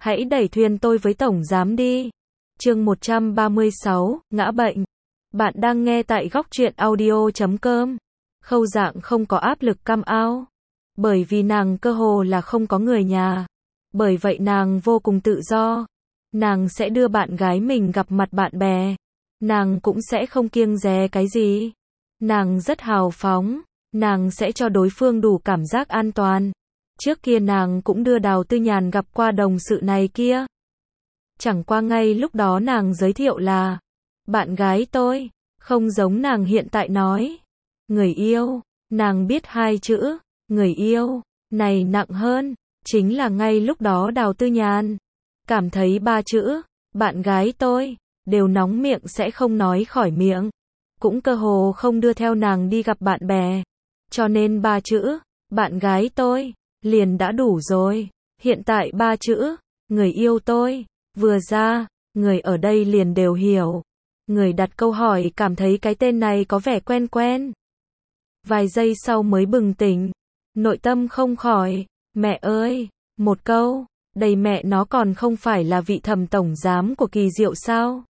Hãy đẩy thuyền tôi với tổng giám đi. Chương 136, ngã bệnh. Bạn đang nghe tại góc truyện audio.com. Khâu Dạng không có áp lực come out. Bởi vì nàng cơ hồ là không có người nhà. Bởi vậy nàng vô cùng tự do. Nàng sẽ đưa bạn gái mình gặp mặt bạn bè. Nàng cũng sẽ không kiêng dè cái gì. Nàng rất hào phóng. Nàng sẽ cho đối phương đủ cảm giác an toàn. Trước kia nàng cũng đưa Đào Tư Nhàn gặp qua đồng sự này kia. Chẳng qua ngay lúc đó nàng giới thiệu là bạn gái tôi, không giống nàng hiện tại nói người yêu. Nàng biết hai chữ người yêu này nặng hơn, chính là ngay lúc đó Đào Tư Nhàn cảm thấy ba chữ bạn gái tôi đều nóng miệng sẽ không nói khỏi miệng, cũng cơ hồ không đưa theo nàng đi gặp bạn bè, cho nên ba chữ bạn gái tôi liền đã đủ rồi. Hiện tại ba chữ người yêu tôi vừa ra, người ở đây liền đều hiểu. Người đặt câu hỏi cảm thấy cái tên này có vẻ quen quen. Vài giây sau mới bừng tỉnh, nội tâm không khỏi, mẹ ơi, một câu, đây mẹ nó còn không phải là vị thẩm tổng giám của Kỳ Diệu sao?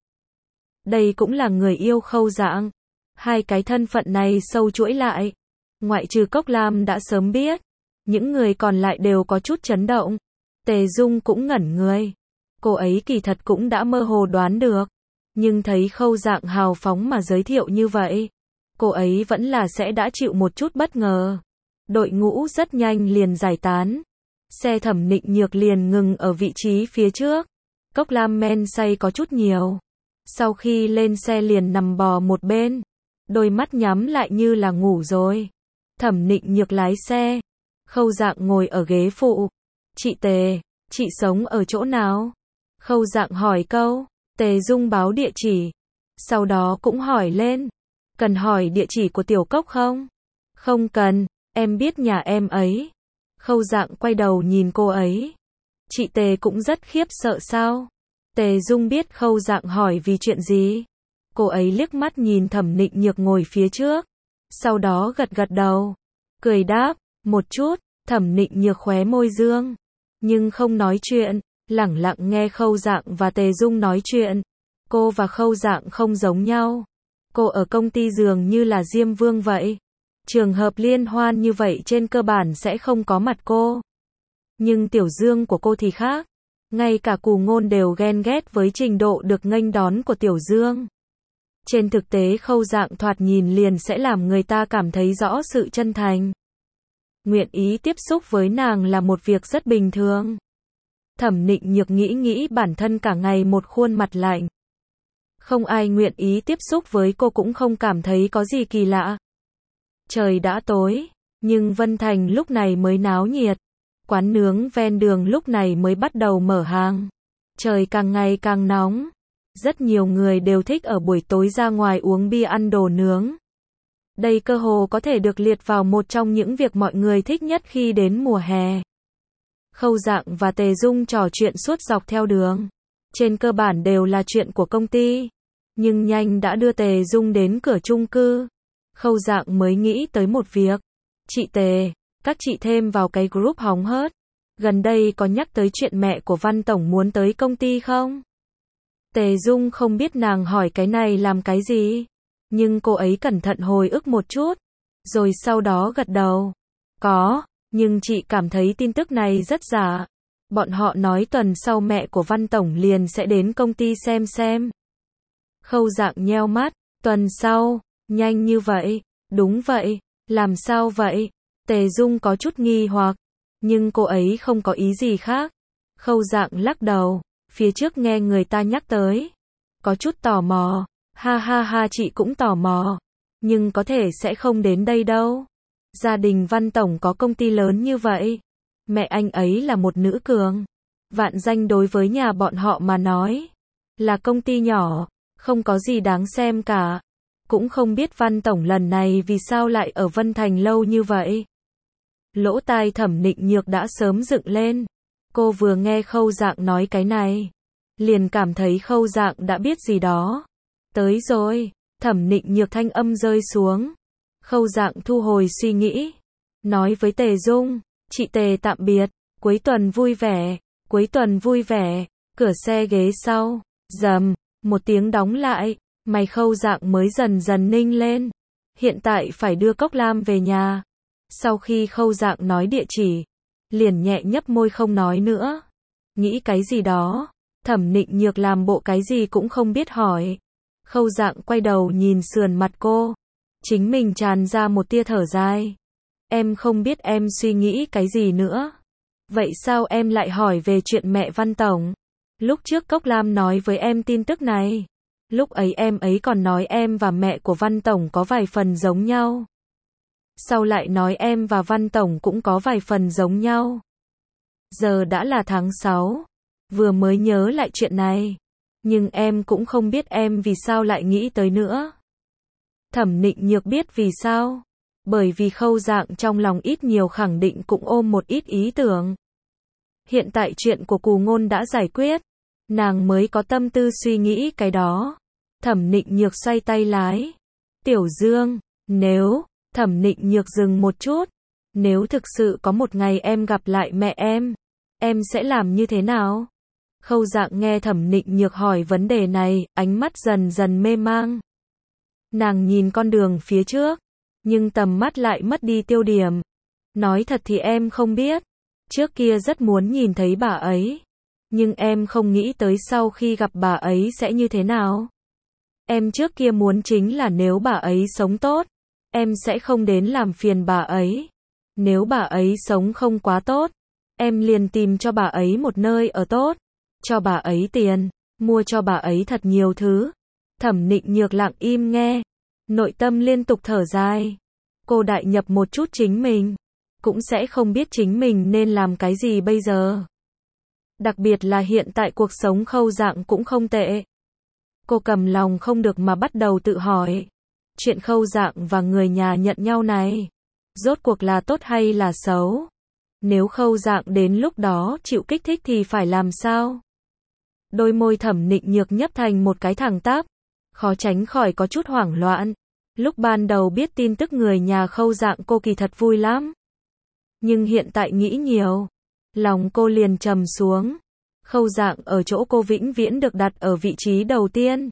Đây cũng là người yêu Khâu Dạng. Hai cái thân phận này sâu chuỗi lại. Ngoại trừ Cốc Lam đã sớm biết, những người còn lại đều có chút chấn động. Tề Dung cũng ngẩn người. Cô ấy kỳ thật cũng đã mơ hồ đoán được. Nhưng thấy Khâu Dạng hào phóng mà giới thiệu như vậy, cô ấy vẫn là sẽ đã chịu một chút bất ngờ. Đội ngũ rất nhanh liền giải tán. Xe Thẩm Nịnh Nhược liền ngừng ở vị trí phía trước. Cốc Lam men say có chút nhiều. Sau khi lên xe liền nằm bò một bên. Đôi mắt nhắm lại như là ngủ rồi. Thẩm Nịnh Nhược lái xe. Khâu Dạng ngồi ở ghế phụ. Chị Tề, chị sống ở chỗ nào? Khâu Dạng hỏi câu. Tề Dung báo địa chỉ. Sau đó cũng hỏi lên. Cần hỏi địa chỉ của Tiểu Cốc không? Không cần, em biết nhà em ấy. Khâu Dạng quay đầu nhìn cô ấy. Chị Tề cũng rất khiếp sợ sao? Tề Dung biết Khâu Dạng hỏi vì chuyện gì. Cô ấy liếc mắt nhìn Thẩm Nịnh Nhược ngồi phía trước. Sau đó gật gật đầu. Cười đáp, một chút. Thẩm Nịnh Nhược khóe môi dương. Nhưng không nói chuyện. Lẳng lặng nghe Khâu Dạng và Tề Dung nói chuyện. Cô và Khâu Dạng không giống nhau. Cô ở công ty dường như là Diêm Vương vậy. Trường hợp liên hoan như vậy trên cơ bản sẽ không có mặt cô. Nhưng Tiểu Dương của cô thì khác. Ngay cả Cù Ngôn đều ghen ghét với trình độ được nghênh đón của Tiểu Dương. Trên thực tế Khâu Dạng thoạt nhìn liền sẽ làm người ta cảm thấy rõ sự chân thành. Nguyện ý tiếp xúc với nàng là một việc rất bình thường. Thẩm Nịnh Nhược nghĩ bản thân cả ngày một khuôn mặt lạnh. Không ai nguyện ý tiếp xúc với cô cũng không cảm thấy có gì kỳ lạ. Trời đã tối, nhưng Vân Thành lúc này mới náo nhiệt. Quán nướng ven đường lúc này mới bắt đầu mở hàng. Trời càng ngày càng nóng. Rất nhiều người đều thích ở buổi tối ra ngoài uống bia ăn đồ nướng. Đây cơ hồ có thể được liệt vào một trong những việc mọi người thích nhất khi đến mùa hè. Khâu Dạng và Tề Dung trò chuyện suốt dọc theo đường. Trên cơ bản đều là chuyện của công ty. Nhưng nhanh đã đưa Tề Dung đến cửa chung cư. Khâu Dạng mới nghĩ tới một việc. Chị Tề, các chị thêm vào cái group hóng hớt. Gần đây có nhắc tới chuyện mẹ của Văn Tổng muốn tới công ty không? Tề Dung không biết nàng hỏi cái này làm cái gì. Nhưng cô ấy cẩn thận hồi ức một chút. Rồi sau đó gật đầu. Có. Nhưng chị cảm thấy tin tức này rất giả. Bọn họ nói tuần sau mẹ của Văn Tổng liền sẽ đến công ty xem. Khâu Dạng nheo mắt. Tuần sau, nhanh như vậy? Đúng vậy. Làm sao vậy? Tề Dung có chút nghi hoặc. Nhưng cô ấy không có ý gì khác. Khâu Dạng lắc đầu. Phía trước nghe người ta nhắc tới. Có chút tò mò. Ha ha ha, chị cũng tò mò. Nhưng có thể sẽ không đến đây đâu. Gia đình Văn Tổng có công ty lớn như vậy. Mẹ anh ấy là một nữ cường. Vạn Danh đối với nhà bọn họ mà nói. Là công ty nhỏ. Không có gì đáng xem cả. Cũng không biết Văn Tổng lần này vì sao lại ở Vân Thành lâu như vậy. Lỗ tai Thẩm Nịnh Nhược đã sớm dựng lên. Cô vừa nghe Khâu Dạng nói cái này. Liền cảm thấy Khâu Dạng đã biết gì đó. Tới rồi. Thẩm Nịnh Nhược thanh âm rơi xuống. Khâu Dạng thu hồi suy nghĩ. Nói với Tề Dung. Chị Tề tạm biệt. Cuối tuần vui vẻ. cuối tuần vui vẻ, cửa xe ghế sau, rầm, một tiếng đóng lại, mày Khâu Dạng mới dần dần ninh lên. Hiện tại phải đưa Cốc Lam về nhà. Sau khi Khâu Dạng nói địa chỉ, liền nhẹ nhấp môi không nói nữa. Nghĩ cái gì đó, Thẩm Nịnh Nhược làm bộ cái gì cũng không biết hỏi. Khâu Dạng quay đầu nhìn sườn mặt cô, chính mình tràn ra một tia thở dài. Em không biết em suy nghĩ cái gì nữa. Vậy sao em lại hỏi về chuyện mẹ Văn Tổng? Lúc trước Cốc Lam nói với em tin tức này. Lúc ấy em ấy còn nói em và mẹ của Văn Tổng có vài phần giống nhau. Sau lại nói em và Văn Tổng cũng có vài phần giống nhau. Giờ đã là tháng 6, vừa mới nhớ lại chuyện này. Nhưng em cũng không biết em vì sao lại nghĩ tới nữa. Thẩm Nịnh Nhược biết vì sao. Bởi vì Khâu Dạng trong lòng ít nhiều khẳng định cũng ôm một ít ý tưởng. Hiện tại chuyện của Cù Ngôn đã giải quyết, nàng mới có tâm tư suy nghĩ cái đó. Thẩm Nịnh Nhược xoay tay lái. Tiểu Dương, nếu, Thẩm Nịnh Nhược dừng một chút. Nếu thực sự có một ngày em gặp lại mẹ em sẽ làm như thế nào? Khâu Dạng nghe Thẩm Nịnh Nhược hỏi vấn đề này, ánh mắt dần dần mê mang. Nàng nhìn con đường phía trước, nhưng tầm mắt lại mất đi tiêu điểm. Nói thật thì em không biết. Trước kia rất muốn nhìn thấy bà ấy. Nhưng em không nghĩ tới sau khi gặp bà ấy sẽ như thế nào. Em trước kia muốn chính là nếu bà ấy sống tốt, em sẽ không đến làm phiền bà ấy. Nếu bà ấy sống không quá tốt, em liền tìm cho bà ấy một nơi ở tốt, cho bà ấy tiền, mua cho bà ấy thật nhiều thứ. Thẩm Nịnh Nhược lặng im nghe, nội tâm liên tục thở dài. Cô đại nhập một chút chính mình, cũng sẽ không biết chính mình nên làm cái gì bây giờ. Đặc biệt là hiện tại cuộc sống Khâu Dạng cũng không tệ. Cô cầm lòng không được mà bắt đầu tự hỏi. Chuyện Khâu Dạng và người nhà nhận nhau này, rốt cuộc là tốt hay là xấu? Nếu Khâu Dạng đến lúc đó chịu kích thích thì phải làm sao? Đôi môi Thẩm Nịnh Nhược nhấp thành một cái thẳng tắp, khó tránh khỏi có chút hoảng loạn. Lúc ban đầu biết tin tức người nhà Khâu Dạng cô kỳ thật vui lắm. Nhưng hiện tại nghĩ nhiều, lòng cô liền trầm xuống. Khâu Dạng ở chỗ cô vĩnh viễn được đặt ở vị trí đầu tiên.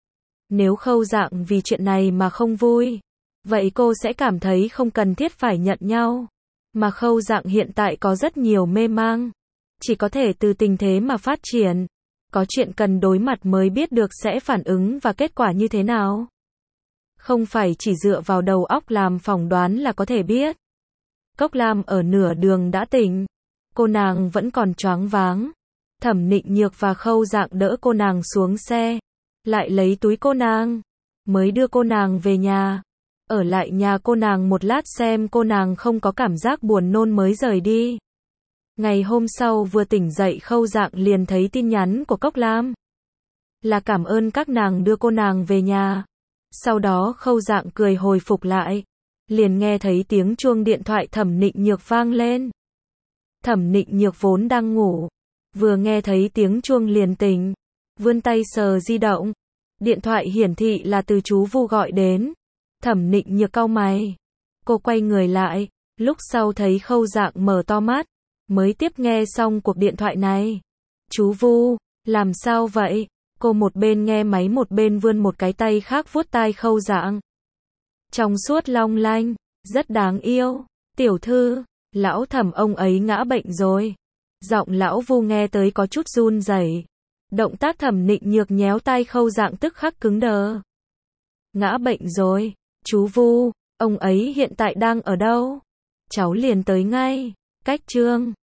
Nếu Khâu Dạng vì chuyện này mà không vui, vậy cô sẽ cảm thấy không cần thiết phải nhận nhau. Mà Khâu Dạng hiện tại có rất nhiều mê mang. Chỉ có thể từ tình thế mà phát triển. Có chuyện cần đối mặt mới biết được sẽ phản ứng và kết quả như thế nào. Không phải chỉ dựa vào đầu óc làm phỏng đoán là có thể biết. Cốc Lam ở nửa đường đã tỉnh. Cô nàng vẫn còn choáng váng. Thẩm Nịnh Nhược và Khâu Dạng đỡ cô nàng xuống xe. Lại lấy túi cô nàng. Mới đưa cô nàng về nhà. Ở lại nhà cô nàng một lát xem cô nàng không có cảm giác buồn nôn mới rời đi. Ngày hôm sau vừa tỉnh dậy Khâu Dạng liền thấy tin nhắn của Cốc Lam. Là cảm ơn các nàng đưa cô nàng về nhà. Sau đó Khâu Dạng cười hồi phục lại. Liền nghe thấy tiếng chuông điện thoại Thẩm Nịnh Nhược vang lên. Thẩm Nịnh Nhược vốn đang ngủ. Vừa nghe thấy tiếng chuông liền tỉnh. Vươn tay sờ di động. Điện thoại hiển thị là từ chú Vu gọi đến. Thẩm Nịnh Nhược cau mày. Cô quay người lại. Lúc sau thấy Khâu Dạng mở to mắt. Mới tiếp nghe xong cuộc điện thoại này. Chú Vu, làm sao vậy? Cô một bên nghe máy một bên vươn một cái tay khác vuốt tai Khâu Dạng. Trong suốt long lanh, rất đáng yêu. Tiểu thư, lão Thẩm ông ấy ngã bệnh rồi. Giọng lão Vu nghe tới có chút run rẩy. Động tác Thẩm Nịnh Nhược nhéo tai Khâu Dạng tức khắc cứng đờ. Ngã bệnh rồi, chú Vu, ông ấy hiện tại đang ở đâu? Cháu liền tới ngay. Cách Trương